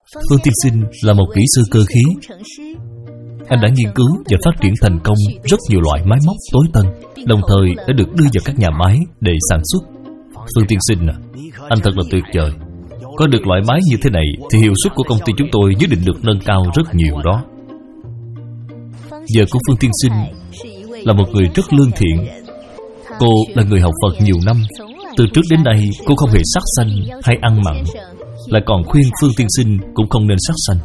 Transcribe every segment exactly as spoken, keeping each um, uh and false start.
Phương tiên sinh là một kỹ sư cơ khí. Anh đã nghiên cứu và phát triển thành công rất nhiều loại máy móc tối tân, đồng thời đã được đưa vào các nhà máy để sản xuất. Phương tiên sinh à, anh thật là tuyệt vời. Có được loại máy như thế này thì hiệu suất của công ty chúng tôi nhất định được nâng cao rất nhiều đó. Vợ của Phương tiên sinh là một người rất lương thiện. Cô là người học Phật nhiều năm. Từ trước đến nay cô không hề sát sanh hay ăn mặn, lại còn khuyên Phương tiên sinh cũng không nên sát sanh.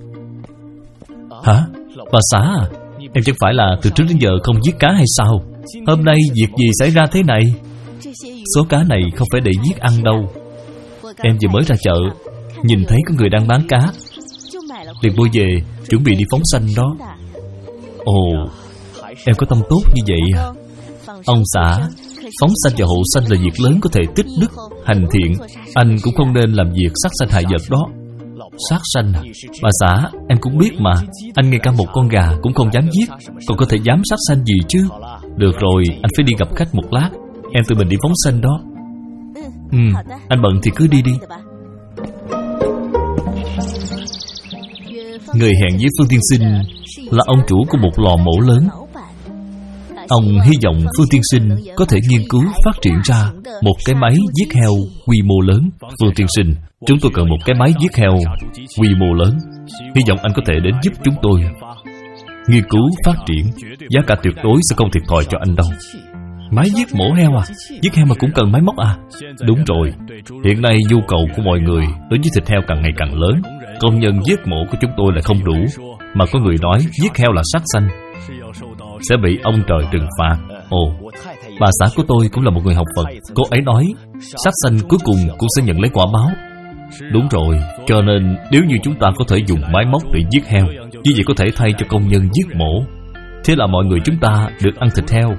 Hả? Bà xã à, em chẳng phải là từ trước đến giờ không giết cá hay sao? Hôm nay việc gì xảy ra thế này? Số cá này không phải để giết ăn đâu. Em vừa mới ra chợ, nhìn thấy có người đang bán cá, liền mua về chuẩn bị đi phóng sanh đó. Ồ, em có tâm tốt như vậy à? Ông xã, phóng sanh và hộ sanh là việc lớn có thể tích đức, hành thiện. Anh cũng không nên làm việc sát sanh hại vật đó. Sát sanh à? Bà xã, em cũng biết mà. Anh ngay cả một con gà cũng không dám giết, còn có thể dám sát sanh gì chứ? Được rồi, anh phải đi gặp khách một lát. Em tự mình đi phóng sanh đó. Ừ, anh bận thì cứ đi đi. Người hẹn với Phương tiên sinh là ông chủ của một lò mổ lớn. Ông hy vọng Phương tiên sinh có thể nghiên cứu phát triển ra một cái máy giết heo quy mô lớn. Phương tiên sinh, chúng tôi cần một cái máy giết heo quy mô lớn. Hy vọng anh có thể đến giúp chúng tôi nghiên cứu phát triển. Giá cả tuyệt đối sẽ không thiệt thòi cho anh đâu. Máy giết mổ heo à? Giết heo mà cũng cần máy móc à? Đúng rồi. Hiện nay nhu cầu của mọi người đối với thịt heo càng ngày càng lớn. Công nhân giết mổ của chúng tôi lại không đủ, mà có người nói giết heo là sát sanh, sẽ bị ông trời trừng phạt. Ồ, bà xã của tôi cũng là một người học Phật. Cô ấy nói sát sanh cuối cùng cũng sẽ nhận lấy quả báo. Đúng rồi, cho nên nếu như chúng ta có thể dùng máy móc để giết heo, như vậy có thể thay cho công nhân giết mổ. Thế là mọi người chúng ta được ăn thịt heo,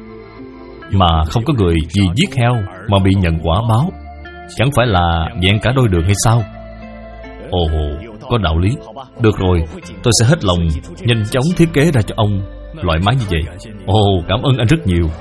mà không có người vì giết heo mà bị nhận quả báo. Chẳng phải là vẹn cả đôi đường hay sao? Ồ, có đạo lý. Được rồi, tôi sẽ hết lòng nhanh chóng thiết kế ra cho ông loại máy như vậy. Ồ, cảm ơn anh rất nhiều.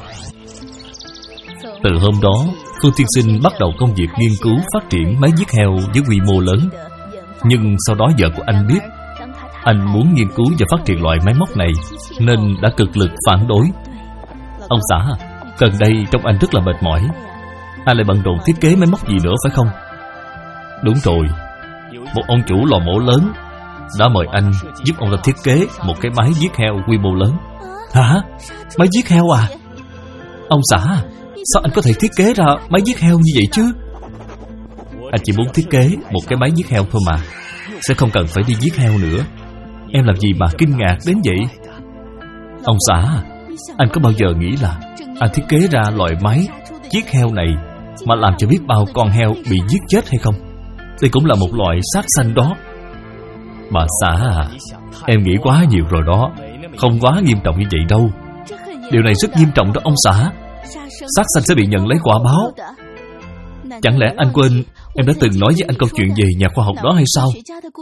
Từ hôm đó, Phương tiên sinh bắt đầu công việc nghiên cứu phát triển máy giết heo với quy mô lớn. Nhưng sau đó vợ của anh biết anh muốn nghiên cứu và phát triển loại máy móc này, nên đã cực lực phản đối. Ông xã, gần đây trông anh rất là mệt mỏi. Anh lại bận rộn thiết kế máy móc gì nữa phải không? Đúng rồi, một ông chủ lò mổ lớn đã mời anh giúp ông ta thiết kế một cái máy giết heo quy mô lớn. Hả? Máy giết heo à? Ông xã, sao anh có thể thiết kế ra máy giết heo như vậy chứ? Anh chỉ muốn thiết kế một cái máy giết heo thôi mà, sẽ không cần phải đi giết heo nữa. Em làm gì mà kinh ngạc đến vậy? Ông xã, anh có bao giờ nghĩ là anh thiết kế ra loại máy giết heo này mà làm cho biết bao con heo bị giết chết hay không? Đây cũng là một loại sát sanh đó. Bà xã à, em nghĩ quá nhiều rồi đó. Không quá nghiêm trọng như vậy đâu. Điều này rất nghiêm trọng đó ông xã. Sát sanh sẽ bị nhận lấy quả báo. Chẳng lẽ anh quên em đã từng nói với anh câu chuyện về nhà khoa học đó hay sao?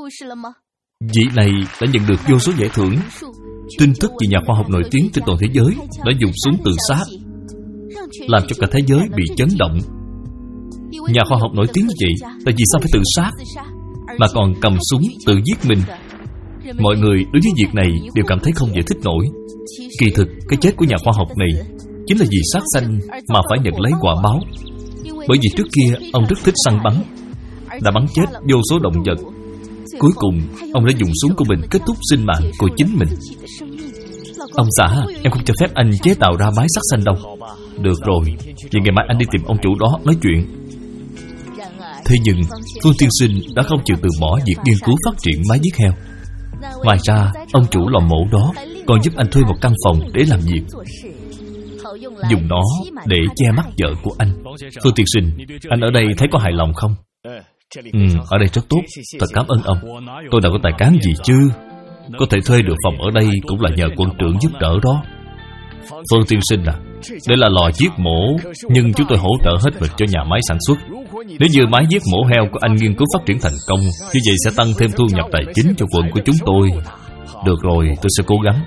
Vị này đã nhận được vô số giải thưởng. Tin tức về nhà khoa học nổi tiếng trên toàn thế giới đã dùng súng tự sát, làm cho cả thế giới bị chấn động. Nhà khoa học nổi tiếng như vậy, tại vì sao phải tự sát, mà còn cầm súng tự giết mình? Mọi người đối với việc này đều cảm thấy không giải thích nổi. Kỳ thực, cái chết của nhà khoa học này chính là vì sát sanh mà phải nhận lấy quả báo. Bởi vì trước kia ông rất thích săn bắn, đã bắn chết vô số động vật. Cuối cùng, ông đã dùng súng của mình kết thúc sinh mạng của chính mình. Ông xã, em không cho phép anh chế tạo ra máy sát sanh đâu. Được rồi, vậy ngày mai anh đi tìm ông chủ đó nói chuyện. Thế nhưng Phương tiên sinh đã không chịu từ bỏ việc nghiên cứu phát triển máy giết heo. Ngoài ra, ông chủ lò mổ đó còn giúp anh thuê một căn phòng để làm việc, dùng nó để che mắt vợ của anh. Phương tiên sinh, anh ở đây thấy có hài lòng không? Ừ, ở đây rất tốt. Thật cảm ơn ông. Tôi đâu có tài cán gì chứ. Có thể thuê được phòng ở đây cũng là nhờ quân trưởng giúp đỡ đó. Phương tiên sinh à, đây là lò giết mổ, nhưng chúng tôi hỗ trợ hết mình cho nhà máy sản xuất. Nếu như máy giết mổ heo của anh nghiên cứu phát triển thành công, như vậy sẽ tăng thêm thu nhập tài chính cho quận của chúng tôi. Được rồi, tôi sẽ cố gắng.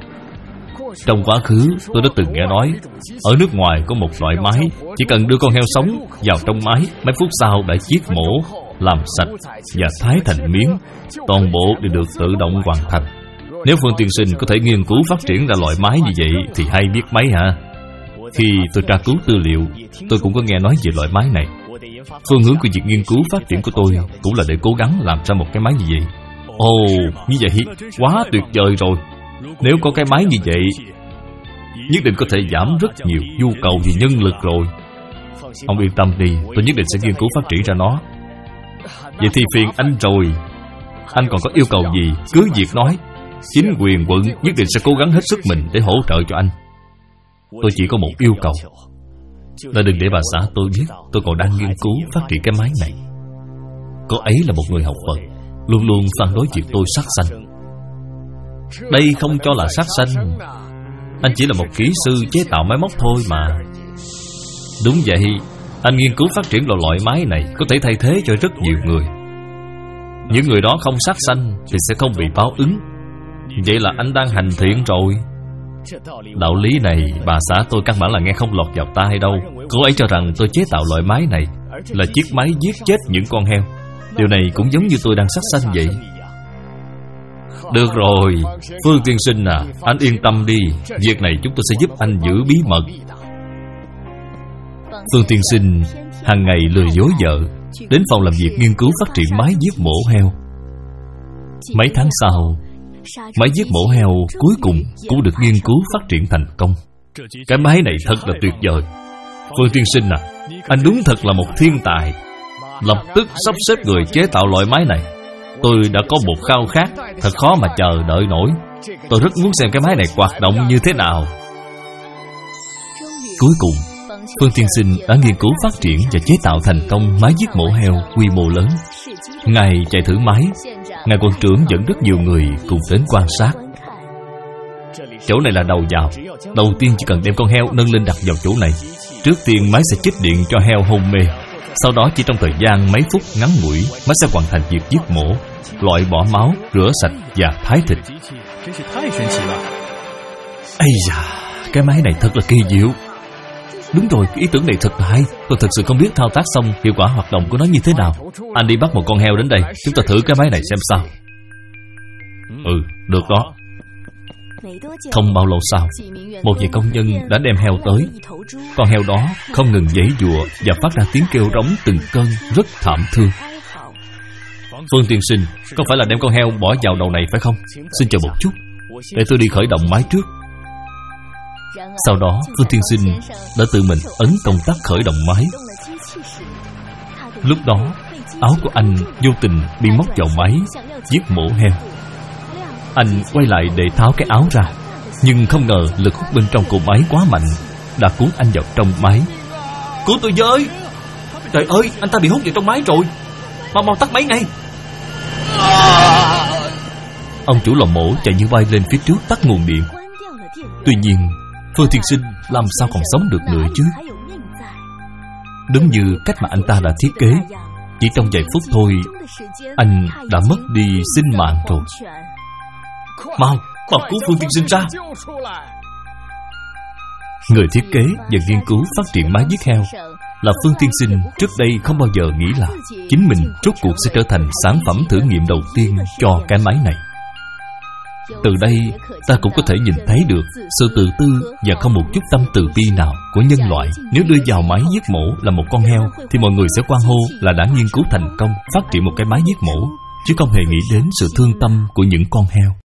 Trong quá khứ, tôi đã từng nghe nói ở nước ngoài có một loại máy, chỉ cần đưa con heo sống vào trong máy, mấy phút sau đã giết mổ, làm sạch và thái thành miếng, toàn bộ đều được tự động hoàn thành. Nếu Phương tiên sinh có thể nghiên cứu phát triển ra loại máy như vậy thì hay biết mấy hả? Khi tôi tra cứu tư liệu, tôi cũng có nghe nói về loại máy này. Phương hướng của việc nghiên cứu phát triển của tôi cũng là để cố gắng làm ra một cái máy như vậy. Ồ, như vậy quá tuyệt vời rồi. Nếu có cái máy như vậy, nhất định có thể giảm rất nhiều nhu cầu về nhân lực rồi. Ông yên tâm đi, tôi nhất định sẽ nghiên cứu phát triển ra nó. Vậy thì phiền anh rồi. Anh còn có yêu cầu gì cứ việc nói. Chính quyền quận nhất định sẽ cố gắng hết sức mình để hỗ trợ cho anh. Tôi chỉ có một yêu cầu, là đừng để bà xã tôi biết tôi còn đang nghiên cứu phát triển cái máy này. Cô ấy là một người học Phật, luôn luôn phản đối việc tôi sát sanh. Đây không cho là sát sanh. Anh chỉ là một kỹ sư chế tạo máy móc thôi mà. Đúng vậy, anh nghiên cứu phát triển loại máy này có thể thay thế cho rất nhiều người. Những người đó không sát sanh thì sẽ không bị báo ứng. Vậy là anh đang hành thiện rồi. Đạo lý này bà xã tôi căn bản là nghe không lọt vào tai đâu. Cô ấy cho rằng tôi chế tạo loại máy này là chiếc máy giết chết những con heo. Điều này cũng giống như tôi đang sát sanh vậy. Được rồi, Phương tiên sinh à, anh yên tâm đi. Việc này chúng tôi sẽ giúp anh giữ bí mật. Phương tiên sinh hàng ngày lừa dối vợ, đến phòng làm việc nghiên cứu phát triển máy giết mổ heo. Mấy tháng sau, máy giết mổ heo cuối cùng cũng được nghiên cứu phát triển thành công. Cái máy này thật là tuyệt vời. Phương tiên sinh à, anh đúng thật là một thiên tài. Lập tức sắp xếp người chế tạo loại máy này. Tôi đã có một khao khát thật khó mà chờ đợi nổi. Tôi rất muốn xem cái máy này hoạt động như thế nào. Cuối cùng, Phương tiên sinh đã nghiên cứu phát triển và chế tạo thành công máy giết mổ heo quy mô lớn. Ngài chạy thử máy, ngài quận trưởng dẫn rất nhiều người cùng đến quan sát. Chỗ này là đầu vào. Đầu tiên chỉ cần đem con heo nâng lên đặt vào chỗ này. Trước tiên máy sẽ chích điện cho heo hôn mê. Sau đó chỉ trong thời gian mấy phút ngắn ngủi, máy sẽ hoàn thành việc giết mổ, loại bỏ máu, rửa sạch và thái thịt. Ây da, cái máy này thật là kỳ diệu. Đúng rồi, cái ý tưởng này thật là hay. Tôi thật sự không biết thao tác xong hiệu quả hoạt động của nó như thế nào. Anh đi bắt một con heo đến đây, chúng ta thử cái máy này xem sao. Ừ, được đó. Không bao lâu sau, một vài công nhân đã đem heo tới. Con heo đó không ngừng giãy giụa và phát ra tiếng kêu rống từng cơn rất thảm thương. Phương tiên sinh, có phải là đem con heo bỏ vào đầu này phải không? Xin chờ một chút, để tôi đi khởi động máy trước. Sau đó Phương tiên sinh đã tự mình ấn công tắc khởi động máy. Lúc đó áo của anh vô tình bị móc vào máy giết mổ heo. Anh quay lại để tháo cái áo ra, nhưng không ngờ lực hút bên trong của máy quá mạnh, đã cuốn anh vào trong máy. Cứu tôi với! Trời ơi, anh ta bị hút vào trong máy rồi. Mau mau tắt máy ngay. Ông chủ lò mổ chạy như bay lên phía trước tắt nguồn điện. Tuy nhiên Phương tiên sinh làm sao còn sống được nữa chứ? Đúng như cách mà anh ta đã thiết kế, chỉ trong vài phút thôi anh đã mất đi sinh mạng rồi. Mau, mau cứu Phương tiên sinh ra. Người thiết kế và nghiên cứu phát triển máy giết heo là Phương tiên sinh trước đây không bao giờ nghĩ là chính mình rốt cuộc sẽ trở thành sản phẩm thử nghiệm đầu tiên cho cái máy này. Từ đây ta cũng có thể nhìn thấy được sự tự tư và không một chút tâm từ bi nào của nhân loại. Nếu đưa vào máy giết mổ là một con heo thì mọi người sẽ hoan hô là đã nghiên cứu thành công phát triển một cái máy giết mổ, chứ không hề nghĩ đến sự thương tâm của những con heo.